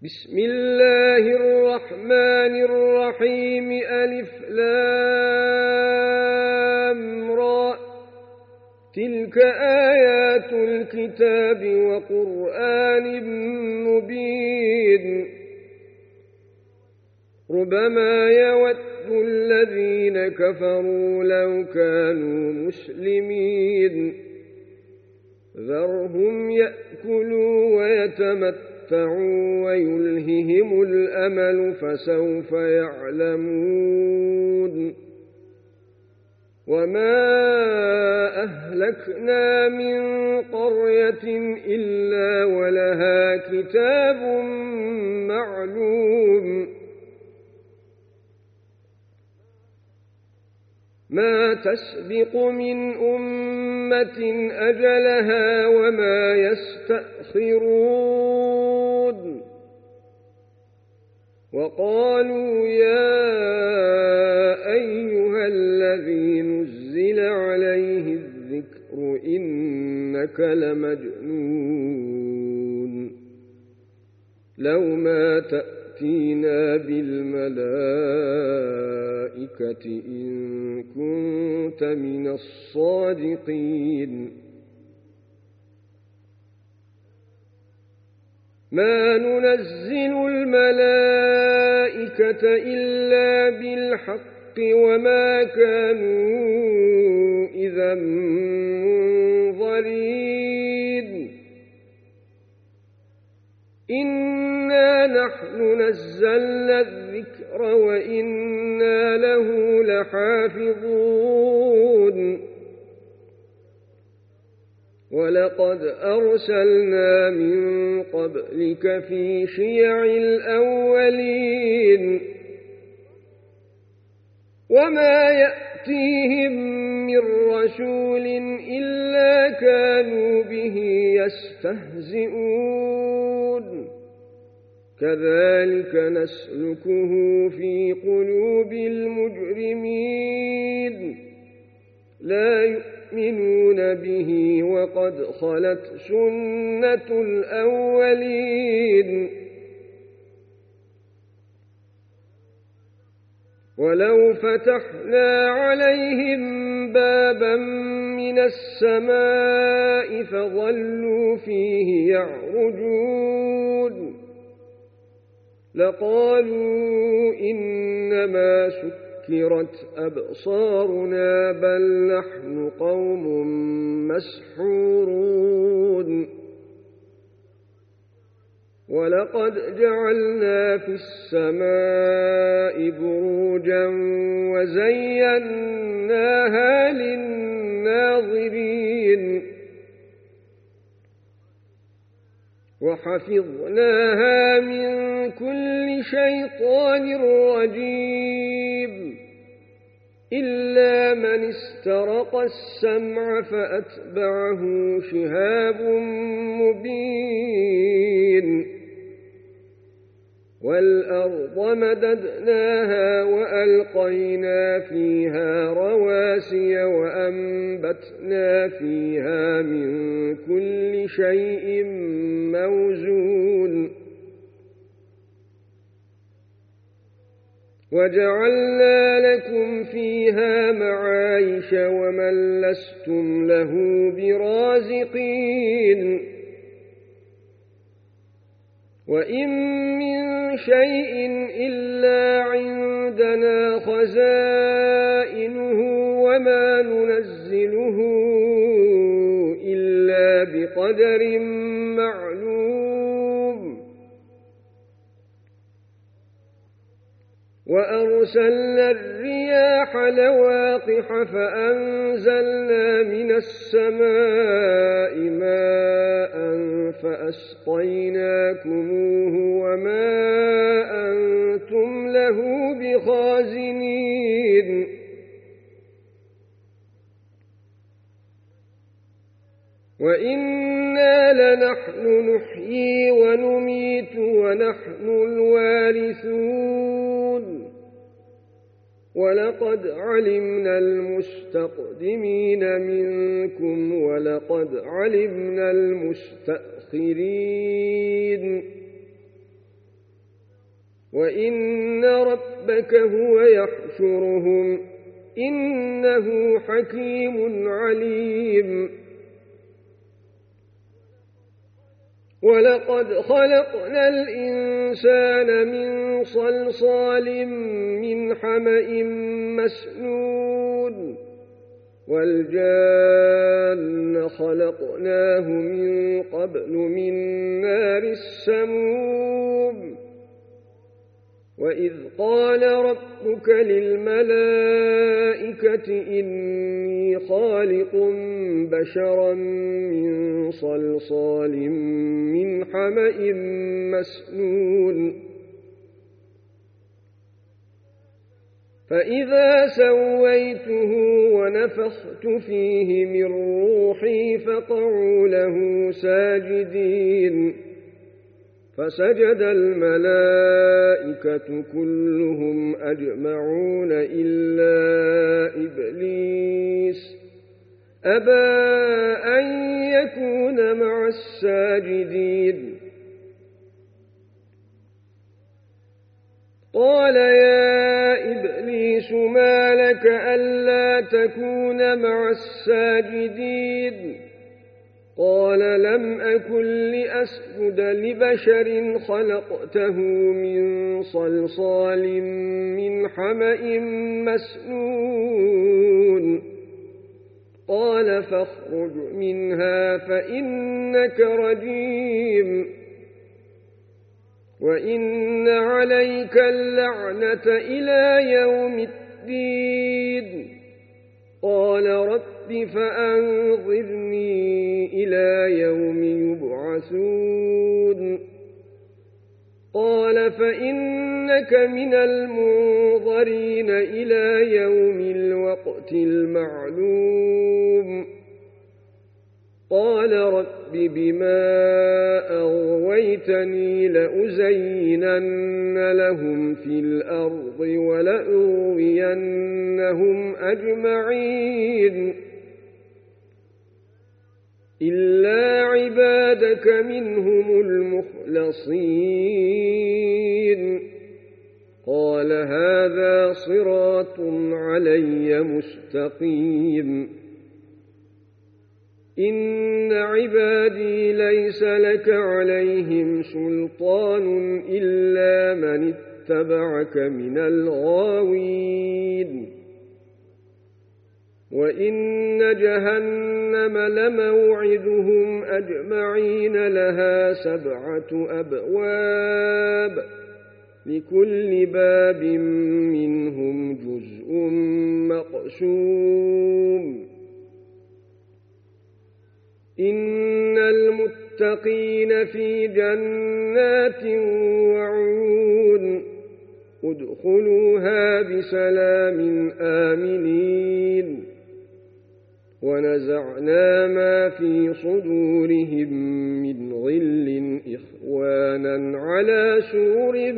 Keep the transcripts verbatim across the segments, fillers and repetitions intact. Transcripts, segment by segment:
بسم الله الرحمن الرحيم ألف لام را تلك آيات الكتاب وقرآن مبين ربما يود الذين كفروا لو كانوا مسلمين ذرهم يأكلوا ويتمتعوا ويلههم الأمل فسوف يعلمون وما أهلكنا من قرية إلا ولها كتاب معلوم ما تسبق من أمة أجلها وما يستأخرون وقالوا يا أيها الذي نزل عليه الذكر إنك لمجنون لو ما تأتينا بالملائكة إن كنت من الصادقين ما ننزل الملائكة إلا بالحق وما كانوا إذا منظرين إنا نحن نزلنا الذكر وإنا له لحافظون ولقد أرسلنا من قبلك في شيع الأولين وما يأتيهم من رسول إلا كانوا به يستهزئون كذلك نسلكه في قلوب المجرمين لا يؤمنون به وقد خلت سنة الأولين ولو فتحنا عليهم بابا من السماء فظلوا فيه يعرجون لقالوا إنما سكرت أبصارنا بل نحن قوم مسحورون ولقد جعلنا في السماء بروجا وزيناها للناظرين وحفظناها من كل شيطان رجيم إلا من استرق السمع فأتبعه شهاب مبين والأرض مددناها وألقينا فيها رواسي وأنبتنا فيها من كل شيء موزون وجعلنا لكم فيها معايش ومن لستم له برازقين وإن من شيء إلا عندنا خزائنه وما ننزله إلا بقدر معلوم وأرسلنا الرياح لواقح فأنزلنا من السماء ماء فأسقيناكموه وما أنتم له بخازنين وإنا لنحن نحيي ونميت ونحن الوارثون ولقد علمنا المستقدمين منكم ولقد علمنا المستأخرين وإن ربك هو يحشرهم إنه حكيم عليم ولقد خلقنا الإنسان من صلصال من حمإ مسنون والجان خلقناه من قبل من نار السموم وإذ قال ربك للملائكة إني خالق بشرا من صلصال من حمإ مسنون فإذا سويته ونفخت فيه من روحي فقعوا له ساجدين فسجد الملائكة كلهم أجمعون إلا إبليس أبى أن يكون مع الساجدين قال يا إبليس ما لك ألا تكون مع الساجدين قال لم أكن لأسجد لبشر خلقته من صلصال من حمإ مسنون قال فاخرج منها فإنك رجيم وإن عليك اللعنة إلى يوم الدين قال رب فأنظرني إلى يوم يبعثون قال فإنك من المنظرين إلى يوم الوقت المعلوم قال رب بما أغويتني لأزينن لهم في الأرض ولأغوينهم أجمعين إلا عبادك منهم المخلصين قال هذا صراط علي مستقيم إن عبادي ليس لك عليهم سلطان إلا من اتبعك من الغاوين وإن جهنم لموعدهم أجمعين لها سبعة أبواب لكل باب منهم جزء مقسوم إن المتقين في جنات وعيون ادخلوها بسلام آمنين ونزعنا ما في صدورهم من غل إخوانا على سرر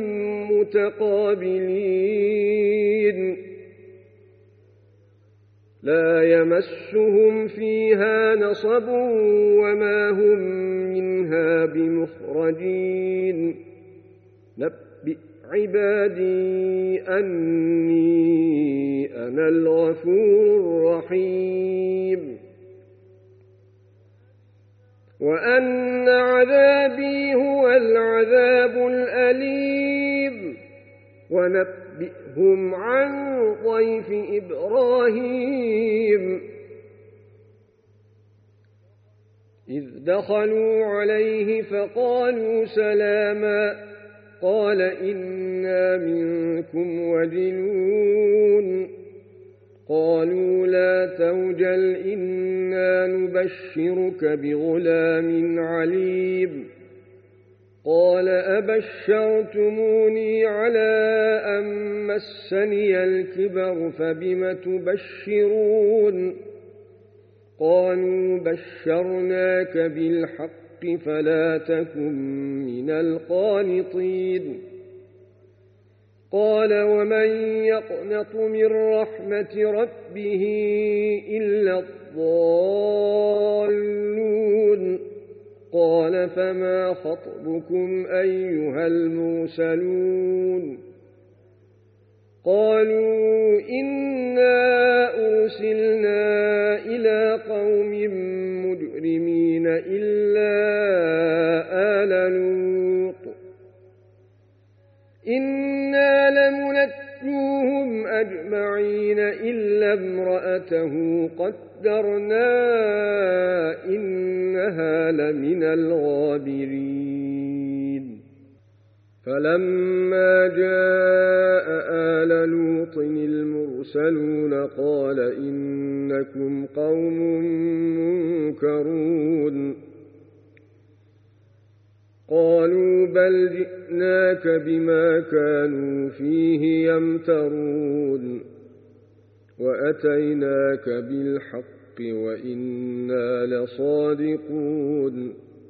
متقابلين لا يمسهم فيها نصب وما هم منها بمخرجين نبئ عبادي أني أنا الغفور الرحيم وأن عذابي هو العذاب الأليم ونبئهم عن ضيف إبراهيم إذ دخلوا عليه فقالوا سلاما قال إنا منكم وجلون قالوا لا توجل إنا نبشرك بغلام عليم قال أبشرتموني على أن مسني الكبر فبم تبشرون قالوا بشرناك بالحق فلا تكن من القانطين قال ومن يقنط من رحمة ربه إلا الضالون قال فما خطبكم أيها المرسلون قالوا إنا أرسلنا إلى قوم مجرمين إلا آل لوط إنا لمنجوهم أجمعين إلا امرأته قدرنا إنها لمن الغابرين فلما جاء آل لوط المرسلون قال إنكم قوم منكرون قالوا بل جئناك بما كانوا فيه يمترون وأتيناك بالحق وإنا لصادقون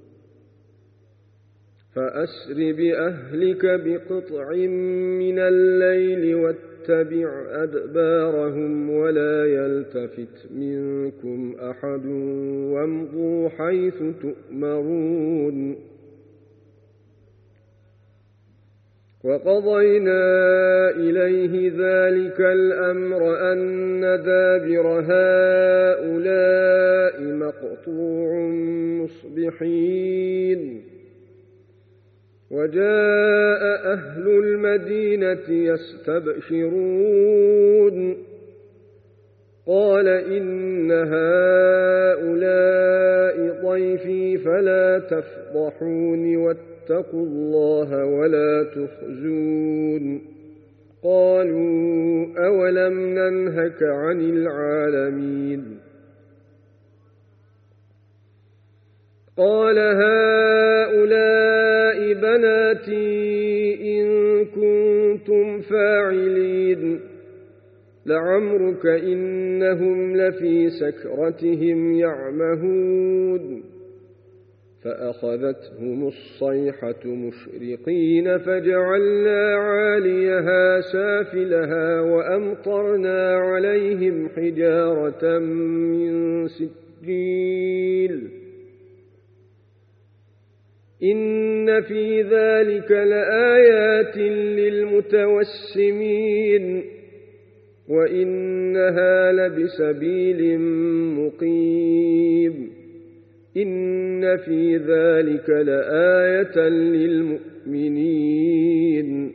فأسر بأهلك بقطع من الليل واتبع أدبارهم ولا يلتفت منكم أحد وامضوا حيث تؤمرون وقضينا إليه ذلك الأمر أن دابر هؤلاء مقطوع مصبحين وجاء أهل المدينة يستبشرون قال إن هؤلاء ضيفي فلا تفضحون واتقوا الله ولا تخزون قالوا أولم ننهك عن العالمين قال هؤلاء بناتي إن كنتم فاعلين لعمرك إنهم لفي سكرتهم يعمهون فأخذتهم الصيحة مشرقين فجعلنا عاليها سافلها وأمطرنا عليهم حجارة من سجيل إن في ذلك لآيات للمتوسمين وإنها لبسبيل مقيم إن في ذلك لآية للمؤمنين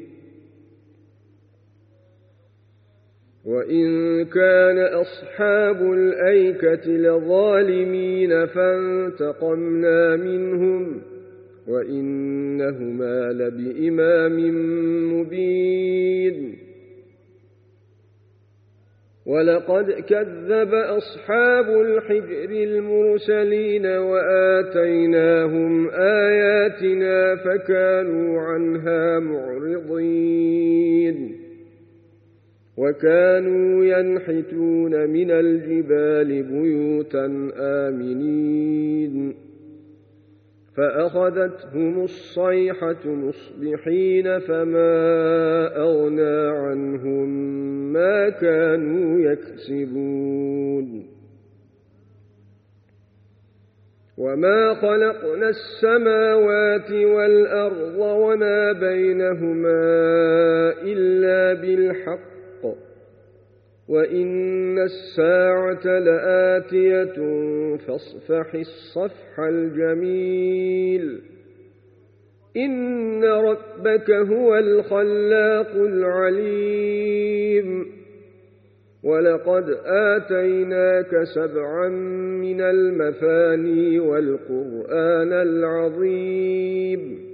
وإن كان أصحاب الأيكة لظالمين فانتقمنا منهم وإنهما لبإمام مبين ولقد كذب أصحاب الحجر المرسلين وآتيناهم آياتنا فكانوا عنها معرضين وكانوا ينحتون من الجبال بيوتا آمنين فأخذتهم الصيحة مصبحين فما أغنى عنهم ما كانوا يكسبون وما خلقنا السماوات والأرض وما بينهما إلا بالحق وإن الساعة لآتية فاصفح الصفح الجميل إن ربك هو الخلاق العليم ولقد آتيناك سبعا من المثاني والقرآن العظيم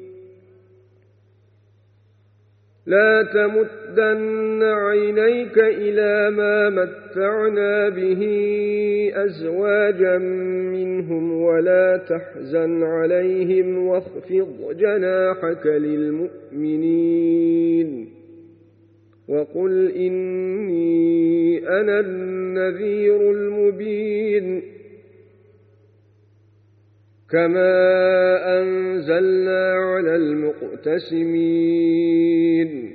لا تمدن عينيك إلى ما متعنا به أزواجا منهم ولا تحزن عليهم واخفض جناحك للمؤمنين وقل إني أنا النذير المبين كما أنزلنا على المقتسمين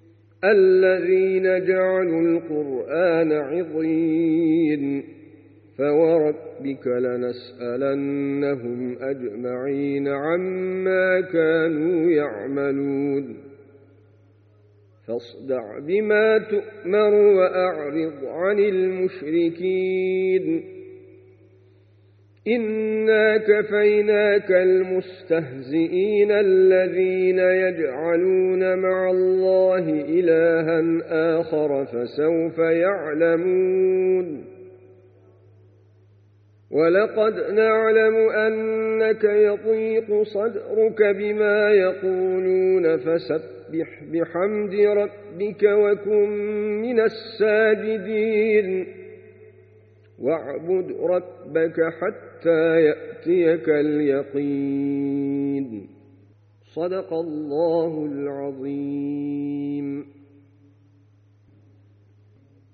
الذين جعلوا القرآن عضين فوربك لنسألنهم أجمعين عما كانوا يعملون فاصدع بما تؤمر وأعرض عن المشركين إنا كفيناك المستهزئين الذين يجعلون مع الله إلها آخر فسوف يعلمون ولقد نعلم أنك يضيق صدرك بما يقولون فسبح بحمد ربك وكن من الساجدين واعبد ربك حتى يأتيك اليقين صدق الله العظيم.